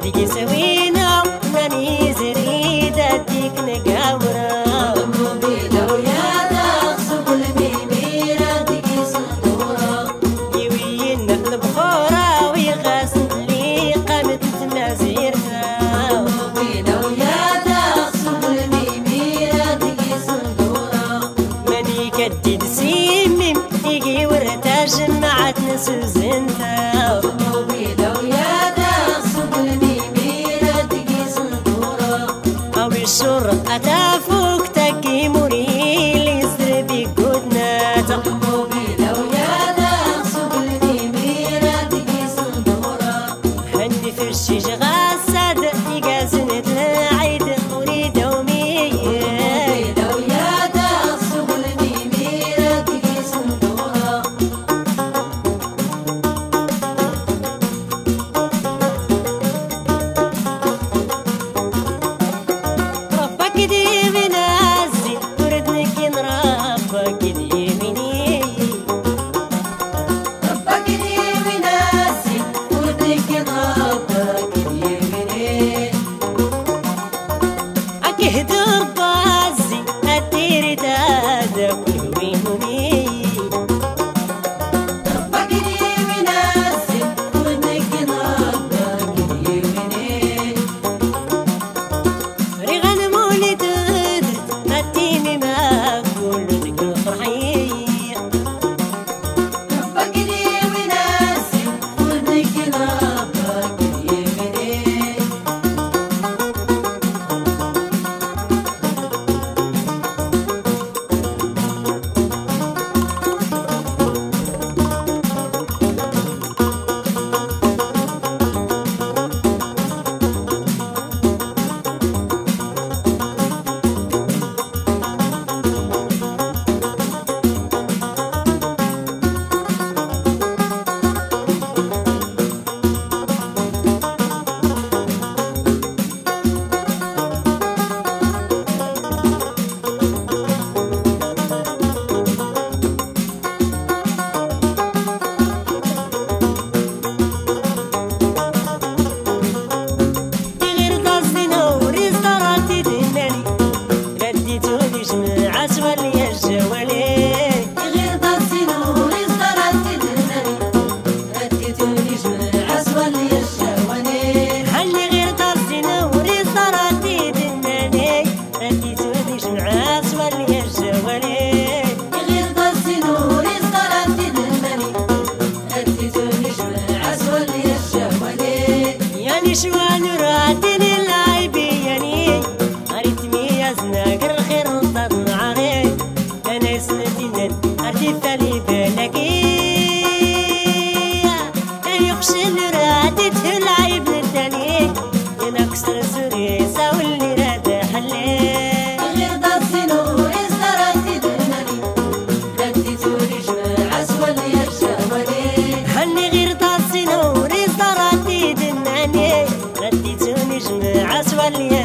ديك سوينا ماني زريد اديك نقاورا موبيلة ويانا خصب الميميرة ديك صندورة يوين البخورة ويغاسل لي قامت تمازيرها موبيلة ويانا خصب الميميرة ديك صندورة ماني كدي تسيمم يجي ورتا جمعت ناس وزنتا موبيلة ويانا خصب الميميرة ديك صندورة أوي الشرطة تافوك تاكي مريلي زربي قدناتا موبيلة ويانا خصب الميميرة ديك صندورة هني في الشيج غاسد يقازنت العيد أريد ومية موبيلة ويانا خصب الميميرة ديك صندورة ربك ديما نازي وردنك نربك ديمني ربك ديما ناسي ودك نربك ديمني أكيد ربازي أدير دادك ويني ربك ديما ناسي ودك نربك ديمني ريغان مولي تدرت أديني ما كل ذكر فرحي ربك ديما ناسي ودك نربك ديمني غير ضازينا وريز ضراتي دناني رديتوني جماعة سوالي الجوالي غير ضاسي نوري صدرت دناني رديتوني جماعة سوالي الشواني هاللي غير ضازينا وريز ضراتي دناني رديتوني جماعة سوالي الجوالي غير ضاسي نوري صدرت دناني رديتوني جماعة سوالي الشواني يعني شوان راتني اللايبي يعني ريتمي يزناقر خير نطن عغي انا سندين ارتي فالي بالكي انا يخشن راتي تلاعب الثاني انا كسر سوري ساولي راد حلي غير ضاسي نوري صدرت دناني رديتوني جماعة سوالي الشواني هني غير طاسي نوري صدراتي دناني رديتوني جماعة سوالي